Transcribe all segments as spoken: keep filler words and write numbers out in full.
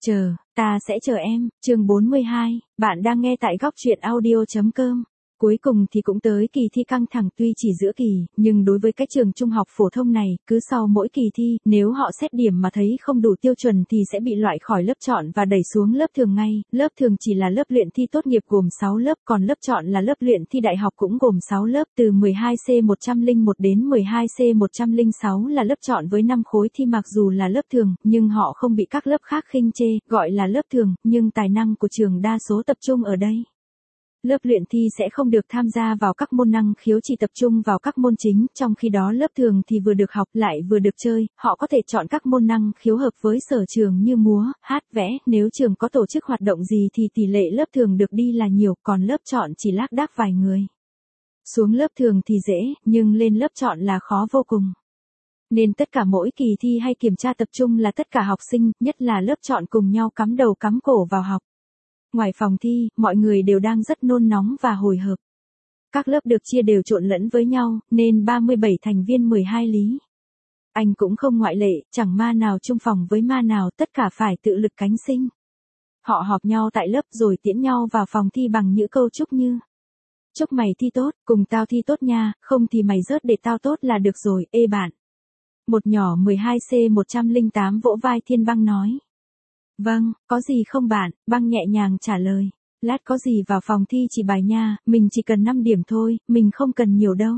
Chờ, ta sẽ chờ em, chương bốn mươi hai, bạn đang nghe tại góc truyện audio.com. Cuối cùng thì cũng tới kỳ thi căng thẳng tuy chỉ giữa kỳ, nhưng đối với cái trường trung học phổ thông này, cứ sau mỗi kỳ thi, nếu họ xét điểm mà thấy không đủ tiêu chuẩn thì sẽ bị loại khỏi lớp chọn và đẩy xuống lớp thường ngay. Lớp thường chỉ là lớp luyện thi tốt nghiệp gồm sáu lớp, còn lớp chọn là lớp luyện thi đại học cũng gồm sáu lớp, từ mười hai C một không một đến mười hai C một không sáu là lớp chọn với năm khối thi. Mặc dù là lớp thường, nhưng họ không bị các lớp khác khinh chê, gọi là lớp thường, nhưng tài năng của trường đa số tập trung ở đây. Lớp luyện thi sẽ không được tham gia vào các môn năng khiếu, chỉ tập trung vào các môn chính, trong khi đó lớp thường thì vừa được học lại vừa được chơi, họ có thể chọn các môn năng khiếu hợp với sở trường như múa, hát, vẽ, nếu trường có tổ chức hoạt động gì thì tỷ lệ lớp thường được đi là nhiều, còn lớp chọn chỉ lác đác vài người. Xuống lớp thường thì dễ, nhưng lên lớp chọn là khó vô cùng. Nên tất cả mỗi kỳ thi hay kiểm tra tập trung là tất cả học sinh, nhất là lớp chọn cùng nhau cắm đầu cắm cổ vào học. Ngoài phòng thi, mọi người đều đang rất nôn nóng và hồi hộp. Các lớp được chia đều trộn lẫn với nhau, nên ba mươi bảy thành viên mười hai lý. Anh cũng không ngoại lệ, chẳng ma nào chung phòng với ma nào, tất cả phải tự lực cánh sinh. Họ họp nhau tại lớp rồi tiễn nhau vào phòng thi bằng những câu chúc như: chúc mày thi tốt, cùng tao thi tốt nha, không thì mày rớt để tao tốt là được rồi, ê bạn. Một nhỏ mười hai C một không tám vỗ vai Thiên Băng nói. Vâng, có gì không bạn, Băng nhẹ nhàng trả lời. Lát có gì vào phòng thi chỉ bài nha, mình chỉ cần năm điểm thôi, mình không cần nhiều đâu.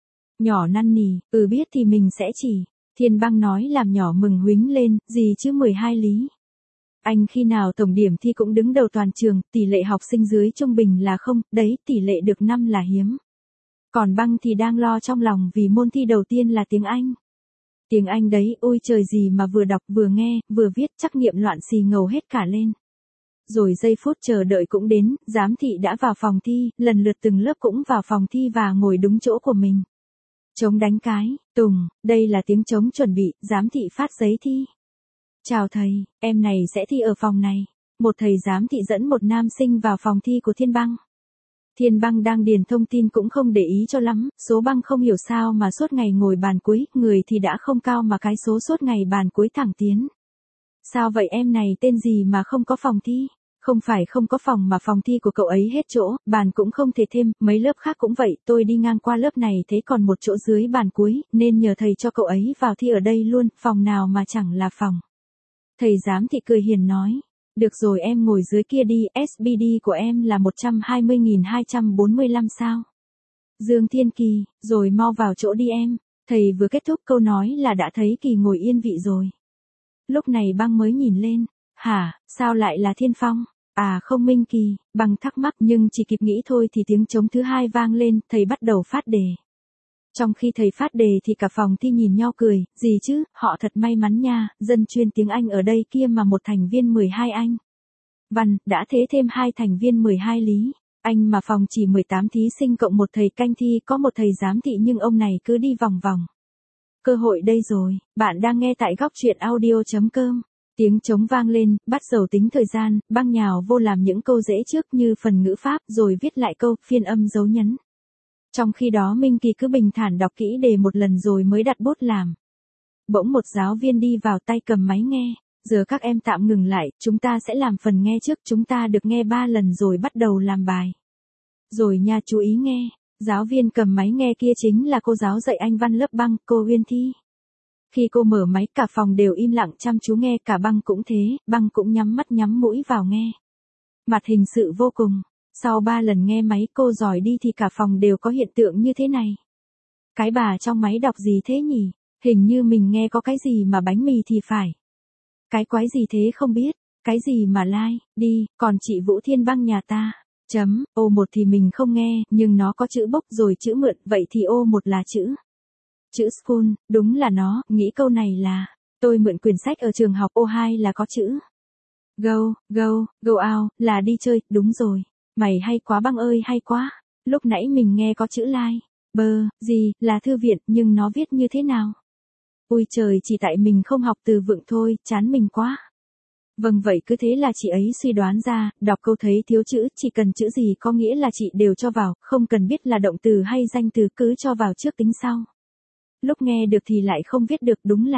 Nhỏ năn nỉ, ừ biết thì mình sẽ chỉ. Thiên Băng nói làm nhỏ mừng huýnh lên, gì chứ mười hai lý. Anh khi nào tổng điểm thi cũng đứng đầu toàn trường, tỷ lệ học sinh dưới trung bình là không, đấy, tỷ lệ được năm là hiếm. Còn Băng thì đang lo trong lòng vì môn thi đầu tiên là tiếng Anh. Tiếng Anh đấy, ôi trời gì mà vừa đọc vừa nghe, vừa viết, trắc nghiệm loạn xì ngầu hết cả lên. Rồi giây phút chờ đợi cũng đến, giám thị đã vào phòng thi, lần lượt từng lớp cũng vào phòng thi và ngồi đúng chỗ của mình. Trống đánh cái, tùng, đây là tiếng trống chuẩn bị, giám thị phát giấy thi. Chào thầy, em này sẽ thi ở phòng này. Một thầy giám thị dẫn một nam sinh vào phòng thi của Thiên Băng. Thiên Băng đang điền thông tin cũng không để ý cho lắm, số Băng không hiểu sao mà suốt ngày ngồi bàn cuối, người thì đã không cao mà cái số suốt ngày bàn cuối thẳng tiến. Sao vậy em này tên gì mà không có phòng thi? Không phải không có phòng mà phòng thi của cậu ấy hết chỗ, bàn cũng không thể thêm, mấy lớp khác cũng vậy, tôi đi ngang qua lớp này thấy còn một chỗ dưới bàn cuối, nên nhờ thầy cho cậu ấy vào thi ở đây luôn, phòng nào mà chẳng là phòng. Thầy giám thị cười hiền nói. Được rồi em ngồi dưới kia đi, ét bê đê của em là một trăm hai mươi nghìn hai trăm bốn mươi lăm sao. Dương Thiên Kỳ, rồi mau vào chỗ đi em. Thầy vừa kết thúc câu nói là đã thấy Kỳ ngồi yên vị rồi. Lúc này Băng mới nhìn lên. Hả, sao lại là Thiên Phong? À không Minh Kỳ, Băng thắc mắc nhưng chỉ kịp nghĩ thôi thì tiếng trống thứ hai vang lên, thầy bắt đầu phát đề. Trong khi thầy phát đề thì cả phòng thi nhìn nhau cười, gì chứ, họ thật may mắn nha, dân chuyên tiếng Anh ở đây kia mà một thành viên mười hai Anh. Văn, đã thế thêm hai thành viên mười hai lý. Anh mà phòng chỉ mười tám thí sinh cộng một thầy canh thi, có một thầy giám thị nhưng ông này cứ đi vòng vòng. Cơ hội đây rồi, bạn đang nghe tại góc truyện audio.com. Tiếng trống vang lên, bắt đầu tính thời gian, Băng nhào vô làm những câu dễ trước như phần ngữ pháp rồi viết lại câu, phiên âm dấu nhấn. Trong khi đó Minh Kỳ cứ bình thản đọc kỹ đề một lần rồi mới đặt bút làm. Bỗng một giáo viên đi vào tay cầm máy nghe. Giờ các em tạm ngừng lại, chúng ta sẽ làm phần nghe trước, chúng ta được nghe ba lần rồi bắt đầu làm bài. Rồi nha chú ý nghe, giáo viên cầm máy nghe kia chính là cô giáo dạy Anh văn lớp Băng, cô Uyên Thi. Khi cô mở máy cả phòng đều im lặng chăm chú nghe, cả Băng cũng thế, Băng cũng nhắm mắt nhắm mũi vào nghe. Mặt hình sự vô cùng. Sau ba lần nghe máy cô giỏi đi thì cả phòng đều có hiện tượng như thế này. Cái bà trong máy đọc gì thế nhỉ? Hình như mình nghe có cái gì mà bánh mì thì phải. Cái quái gì thế không biết, cái gì mà lai, like, đi, còn chị Vũ Thiên Băng nhà ta. Chấm, ô một thì mình không nghe, nhưng nó có chữ bốc rồi chữ mượn, vậy thì ô một là chữ. Chữ school, đúng là nó, nghĩ câu này là, tôi mượn quyển sách ở trường học, ô hai là có chữ. Go, go, go out, là đi chơi, đúng rồi. Mày hay quá Băng ơi hay quá, lúc nãy mình nghe có chữ like, bơ, gì, là thư viện, nhưng nó viết như thế nào? Ôi trời chỉ tại mình không học từ vựng thôi, chán mình quá. Vâng vậy cứ thế là chị ấy suy đoán ra, đọc câu thấy thiếu chữ, chỉ cần chữ gì có nghĩa là chị đều cho vào, không cần biết là động từ hay danh từ cứ cho vào trước tính sau. Lúc nghe được thì lại không viết được đúng là,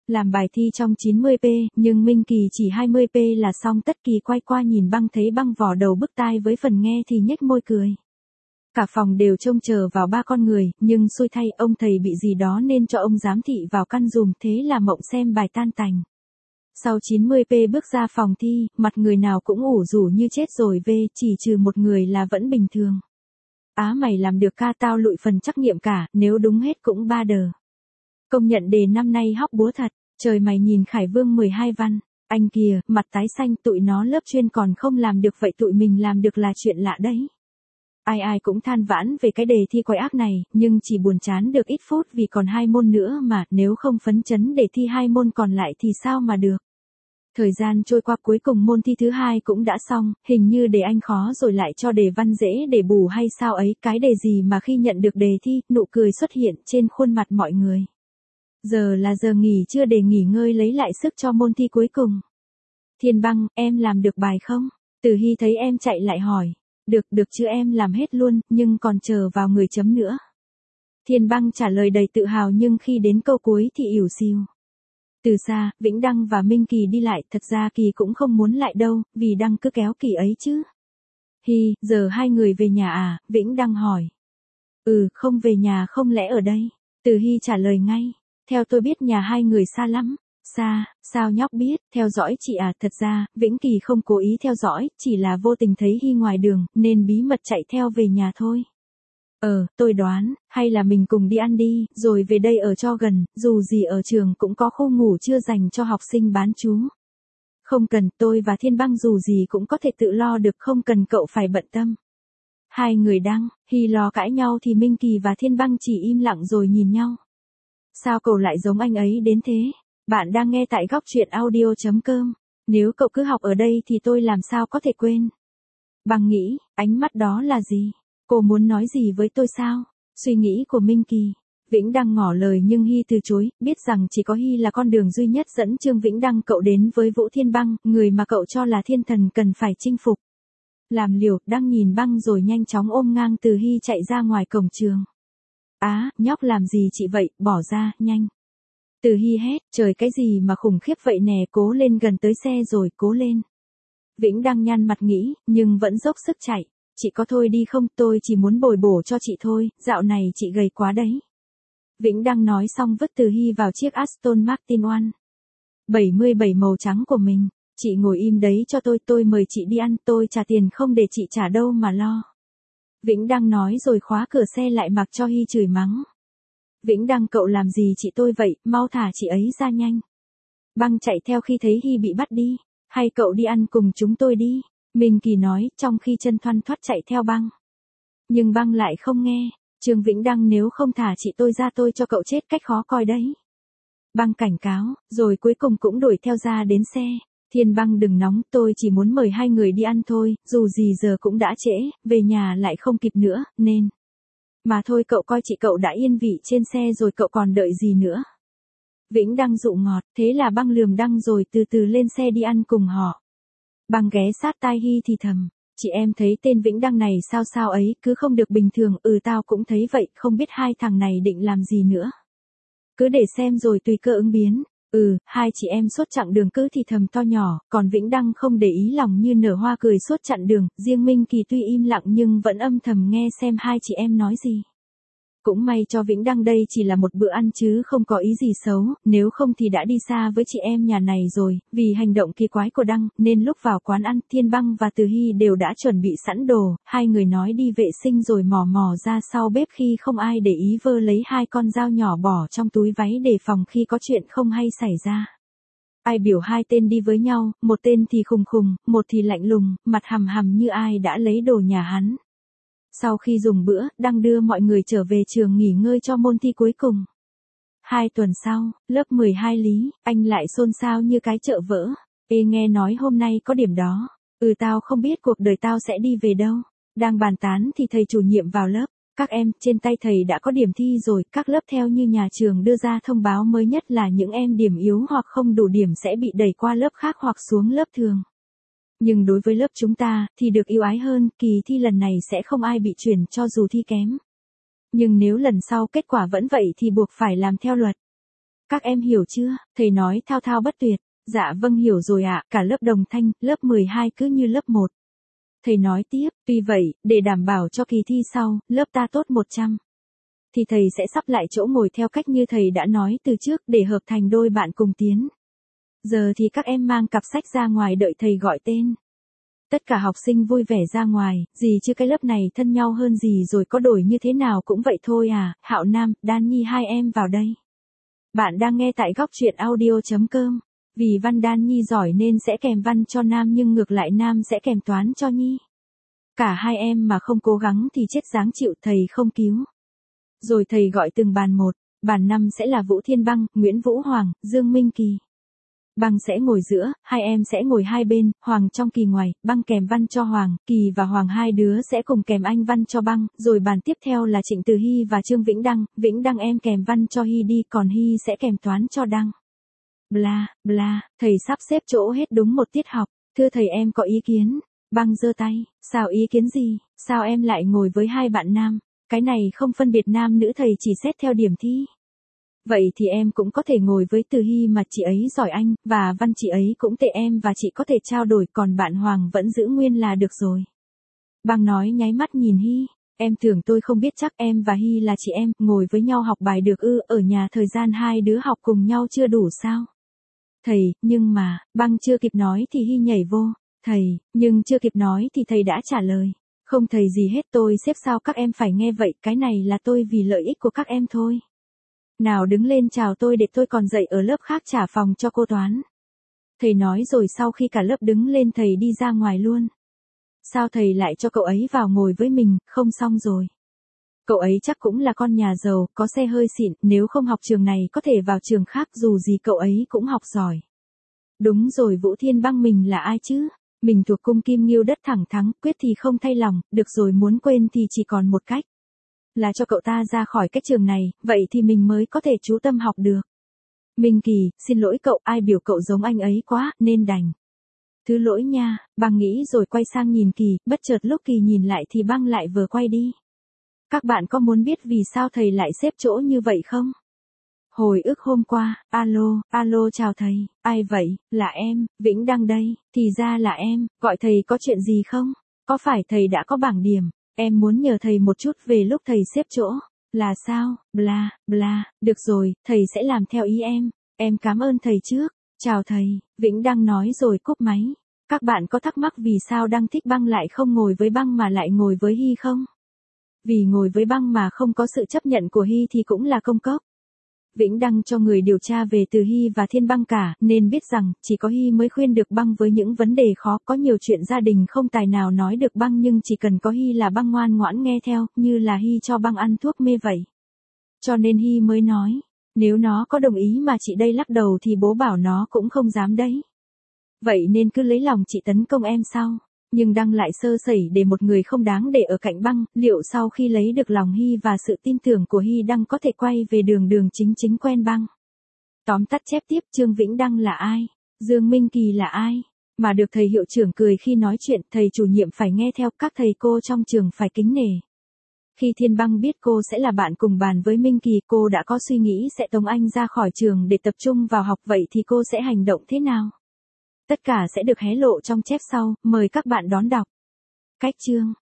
Làm bài thi trong chín mươi p, nhưng Minh Kỳ chỉ hai mươi p là xong. Tất Kỳ quay qua nhìn băng, thấy băng vò đầu bứt tai với phần nghe thì nhếch môi cười. Cả phòng đều trông chờ vào ba con người, nhưng xui thay ông thầy bị gì đó nên cho ông giám thị vào căn dùm, thế là mộng xem bài tan tành. Sau chín mươi p bước ra phòng thi, mặt người nào cũng ủ rũ như chết rồi về, chỉ trừ một người là vẫn bình thường. Á mày làm được ca, tao lụi phần trắc nghiệm cả, nếu đúng hết cũng ba đờ. Công nhận đề năm nay hóc búa thật, trời mày nhìn Khải Vương mười hai văn, anh kìa, mặt tái xanh, tụi nó lớp chuyên còn không làm được vậy tụi mình làm được là chuyện lạ đấy. Ai ai cũng than vãn về cái đề thi quái ác này, nhưng chỉ buồn chán được ít phút vì còn hai môn nữa mà, nếu không phấn chấn để thi hai môn còn lại thì sao mà được. Thời gian trôi qua, cuối cùng môn thi thứ hai cũng đã xong, hình như đề Anh khó rồi lại cho đề Văn dễ để bù hay sao ấy, cái đề gì mà khi nhận được đề thi, nụ cười xuất hiện trên khuôn mặt mọi người. Giờ là giờ nghỉ trưa để nghỉ ngơi lấy lại sức cho môn thi cuối cùng. Thiên Băng, em làm được bài không? Từ Hy thấy em chạy lại hỏi. Được, được chứ, em làm hết luôn, nhưng còn chờ vào người chấm nữa. Thiên Băng trả lời đầy tự hào, nhưng khi đến câu cuối thì ỉu xìu. Từ xa, Vĩnh Đăng và Minh Kỳ đi lại, thật ra Kỳ cũng không muốn lại đâu, vì Đăng cứ kéo Kỳ ấy chứ. Hi, giờ hai người về nhà à? Vĩnh Đăng hỏi. Ừ, không về nhà, không lẽ ở đây? Từ Hy trả lời ngay. Theo tôi biết nhà hai người xa lắm. Xa, sao nhóc biết? Theo dõi chị à? Thật ra, Vĩnh Kỳ không cố ý theo dõi, chỉ là vô tình thấy Hy ngoài đường, nên bí mật chạy theo về nhà thôi. Ờ, tôi đoán, hay là mình cùng đi ăn đi, rồi về đây ở cho gần, dù gì ở trường cũng có khu ngủ trưa dành cho học sinh bán trú. Không cần, tôi và Thiên Băng dù gì cũng có thể tự lo được, không cần cậu phải bận tâm. Hai người Đăng, Hy lo cãi nhau thì Minh Kỳ và Thiên Băng chỉ im lặng rồi nhìn nhau. Sao cậu lại giống anh ấy đến thế? Bạn đang nghe tại góc truyện audio chấm com. Nếu cậu cứ học ở đây thì tôi làm sao có thể quên. Băng nghĩ, ánh mắt đó là gì? Cô muốn nói gì với tôi sao? Suy nghĩ của Minh Kỳ. Vĩnh Đăng ngỏ lời nhưng Hy từ chối, biết rằng chỉ có Hy là con đường duy nhất dẫn Trương Vĩnh Đăng cậu đến với Vũ Thiên Băng, người mà cậu cho là thiên thần cần phải chinh phục. Làm liều, Đăng nhìn Băng rồi nhanh chóng ôm ngang Từ Hy chạy ra ngoài cổng trường. Á, nhóc làm gì chị vậy, bỏ ra, nhanh. Từ Hy hét, trời cái gì mà khủng khiếp vậy nè, cố lên, gần tới xe rồi, cố lên. Vĩnh Đăng nhăn mặt nghĩ, nhưng vẫn dốc sức chạy. Chị có thôi đi không, tôi chỉ muốn bồi bổ cho chị thôi, dạo này chị gầy quá đấy. Vĩnh Đăng nói xong vứt Từ Hy vào chiếc Aston Martin One bảy mươi bảy màu trắng của mình. Chị ngồi im đấy cho tôi, tôi mời chị đi ăn, tôi trả tiền không để chị trả đâu mà lo. Vĩnh Đăng nói rồi khóa cửa xe lại mặc cho Hy chửi mắng. Vĩnh Đăng, cậu làm gì chị tôi vậy, mau thả chị ấy ra nhanh. Băng chạy theo khi thấy Hy bị bắt đi. Hay cậu đi ăn cùng chúng tôi đi. Minh Kỳ nói, trong khi chân thoăn thoắt chạy theo Băng. Nhưng Băng lại không nghe. Trương Vĩnh Đăng, nếu không thả chị tôi ra tôi cho cậu chết cách khó coi đấy. Băng cảnh cáo, rồi cuối cùng cũng đuổi theo ra đến xe. Thiên Băng đừng nóng, tôi chỉ muốn mời hai người đi ăn thôi, dù gì giờ cũng đã trễ, về nhà lại không kịp nữa, nên. Mà thôi cậu coi chị cậu đã yên vị trên xe rồi, cậu còn đợi gì nữa. Vĩnh Đăng dụ ngọt, thế là Băng lườm Đăng rồi từ từ lên xe đi ăn cùng họ. Băng ghé sát tai Hy thì thầm, chị em thấy tên Vĩnh Đăng này sao sao ấy, cứ không được bình thường. Ừ, tao cũng thấy vậy, không biết hai thằng này định làm gì nữa. Cứ để xem rồi tùy cơ ứng biến. Ừ, hai chị em suốt chặng đường cứ thì thầm to nhỏ, còn Vĩnh Đăng không để ý lòng như nở hoa cười suốt chặng đường, riêng Minh Kỳ tuy im lặng nhưng vẫn âm thầm nghe xem hai chị em nói gì. Cũng may cho Vĩnh Đăng đây chỉ là một bữa ăn chứ không có ý gì xấu, nếu không thì đã đi xa với chị em nhà này rồi. Vì hành động kỳ quái của Đăng, nên lúc vào quán ăn, Thiên Băng và Từ Hy đều đã chuẩn bị sẵn đồ, hai người nói đi vệ sinh rồi mò mò ra sau bếp khi không ai để ý vơ lấy hai con dao nhỏ bỏ trong túi váy đề phòng khi có chuyện không hay xảy ra. Ai biểu hai tên đi với nhau, một tên thì khùng khùng, một thì lạnh lùng, mặt hằm hằm như ai đã lấy đồ nhà hắn. Sau khi dùng bữa, Đăng đưa mọi người trở về trường nghỉ ngơi cho môn thi cuối cùng. Hai tuần sau, lớp mười hai Lý, anh lại xôn xao như cái chợ vỡ. Ê, nghe nói hôm nay có điểm đó. Ừ, tao không biết cuộc đời tao sẽ đi về đâu. Đang bàn tán thì thầy chủ nhiệm vào lớp. Các em, trên tay thầy đã có điểm thi rồi. Các lớp theo như nhà trường đưa ra thông báo mới nhất là những em điểm yếu hoặc không đủ điểm sẽ bị đẩy qua lớp khác hoặc xuống lớp thường. Nhưng đối với lớp chúng ta, thì được ưu ái hơn, kỳ thi lần này sẽ không ai bị chuyển cho dù thi kém. Nhưng nếu lần sau kết quả vẫn vậy thì buộc phải làm theo luật. Các em hiểu chưa? Thầy nói thao thao bất tuyệt. Dạ vâng hiểu rồi ạ, cả lớp đồng thanh, lớp mười hai cứ như lớp một. Thầy nói tiếp, tuy vậy, để đảm bảo cho kỳ thi sau, lớp ta tốt một trăm. Thì thầy sẽ sắp lại chỗ ngồi theo cách như thầy đã nói từ trước để hợp thành đôi bạn cùng tiến. Giờ thì các em mang cặp sách ra ngoài đợi thầy gọi tên. Tất cả học sinh vui vẻ ra ngoài, gì chứ cái lớp này thân nhau hơn gì rồi có đổi như thế nào cũng vậy thôi à, Hạo Nam, Đan Nhi hai em vào đây. Bạn đang nghe tại góc truyện audio.com. Vì văn Đan Nhi giỏi nên sẽ kèm văn cho Nam nhưng ngược lại Nam sẽ kèm toán cho Nhi. Cả hai em mà không cố gắng thì chết dáng chịu thầy không cứu. Rồi thầy gọi từng bàn một, bàn năm sẽ là Vũ Thiên Băng, Nguyễn Vũ Hoàng, Dương Minh Kỳ. Băng sẽ ngồi giữa, hai em sẽ ngồi hai bên, Hoàng trong Kỳ ngoài, Băng kèm văn cho Hoàng, Kỳ và Hoàng hai đứa sẽ cùng kèm anh văn cho Băng, rồi bàn tiếp theo là Trịnh Từ Hy và Trương Vĩnh Đăng, Vĩnh Đăng em kèm văn cho Hy đi, còn Hy sẽ kèm toán cho Đăng. Bla, bla, thầy sắp xếp chỗ hết đúng một tiết học, thưa thầy em có ý kiến. Băng giơ tay, sao ý kiến gì, sao em lại ngồi với hai bạn nam, cái này không phân biệt nam nữ thầy chỉ xét theo điểm thi. Vậy thì em cũng có thể ngồi với Từ Hy mà chị ấy giỏi anh, và văn chị ấy cũng tệ em và chị có thể trao đổi còn bạn Hoàng vẫn giữ nguyên là được rồi. Băng nói nháy mắt nhìn Hy, em tưởng tôi không biết chắc em và Hy là chị em, ngồi với nhau học bài được ư, ở nhà thời gian hai đứa học cùng nhau chưa đủ sao? Thầy, nhưng mà, Băng chưa kịp nói thì Hy nhảy vô, thầy, nhưng chưa kịp nói thì thầy đã trả lời. Không thầy gì hết tôi xếp sao các em phải nghe vậy, cái này là tôi vì lợi ích của các em thôi. Nào đứng lên chào tôi để tôi còn dạy ở lớp khác trả phòng cho cô toán. Thầy nói rồi sau khi cả lớp đứng lên thầy đi ra ngoài luôn. Sao thầy lại cho cậu ấy vào ngồi với mình, không xong rồi. Cậu ấy chắc cũng là con nhà giàu, có xe hơi xịn, nếu không học trường này có thể vào trường khác dù gì cậu ấy cũng học giỏi. Đúng rồi Vũ Thiên Băng mình là ai chứ? Mình thuộc cung Kim Ngưu đất thẳng thắng, quyết thì không thay lòng, được rồi muốn quên thì chỉ còn một cách. Là cho cậu ta ra khỏi cái trường này, vậy thì mình mới có thể chú tâm học được. Minh Kỳ, xin lỗi cậu, ai biểu cậu giống anh ấy quá, nên đành. Thứ lỗi nha, Băng nghĩ rồi quay sang nhìn Kỳ, bất chợt lúc Kỳ nhìn lại thì Băng lại vừa quay đi. Các bạn có muốn biết vì sao thầy lại xếp chỗ như vậy không? Hồi ức hôm qua, alo, alo chào thầy, ai vậy, là em, Vĩnh Đăng đây, thì ra là em, gọi thầy có chuyện gì không? Có phải thầy đã có bảng điểm? Em muốn nhờ thầy một chút về lúc thầy xếp chỗ. Là sao, bla, bla, được rồi, thầy sẽ làm theo ý em, em cảm ơn thầy trước, chào thầy, Vĩnh Đăng nói rồi cúp máy. Các bạn có thắc mắc vì sao Đăng thích Băng lại không ngồi với Băng mà lại ngồi với Hy không? Vì ngồi với Băng mà không có sự chấp nhận của Hy thì cũng là công cốc. Vĩnh Đăng cho người điều tra về Từ Hy và Thiên Băng cả, nên biết rằng, chỉ có Hy mới khuyên được Băng với những vấn đề khó, có nhiều chuyện gia đình không tài nào nói được Băng nhưng chỉ cần có Hy là Băng ngoan ngoãn nghe theo, như là Hy cho Băng ăn thuốc mê vậy. Cho nên Hy mới nói, nếu nó có đồng ý mà chị đây lắc đầu thì bố bảo nó cũng không dám đấy. Vậy nên cứ lấy lòng chị tấn công em sau. Nhưng Đăng lại sơ sẩy để một người không đáng để ở cạnh Băng, liệu sau khi lấy được lòng Hy và sự tin tưởng của Hy Đăng có thể quay về đường đường chính chính quen Băng. Tóm tắt chép tiếp Trương Vĩnh Đăng là ai? Dương Minh Kỳ là ai? Mà được thầy hiệu trưởng cười khi nói chuyện, thầy chủ nhiệm phải nghe theo, các thầy cô trong trường phải kính nể. Khi Thiên Băng biết cô sẽ là bạn cùng bàn với Minh Kỳ, cô đã có suy nghĩ sẽ tống anh ra khỏi trường để tập trung vào học, vậy thì cô sẽ hành động thế nào? Tất cả sẽ được hé lộ trong chép sau, mời các bạn đón đọc. Cách chương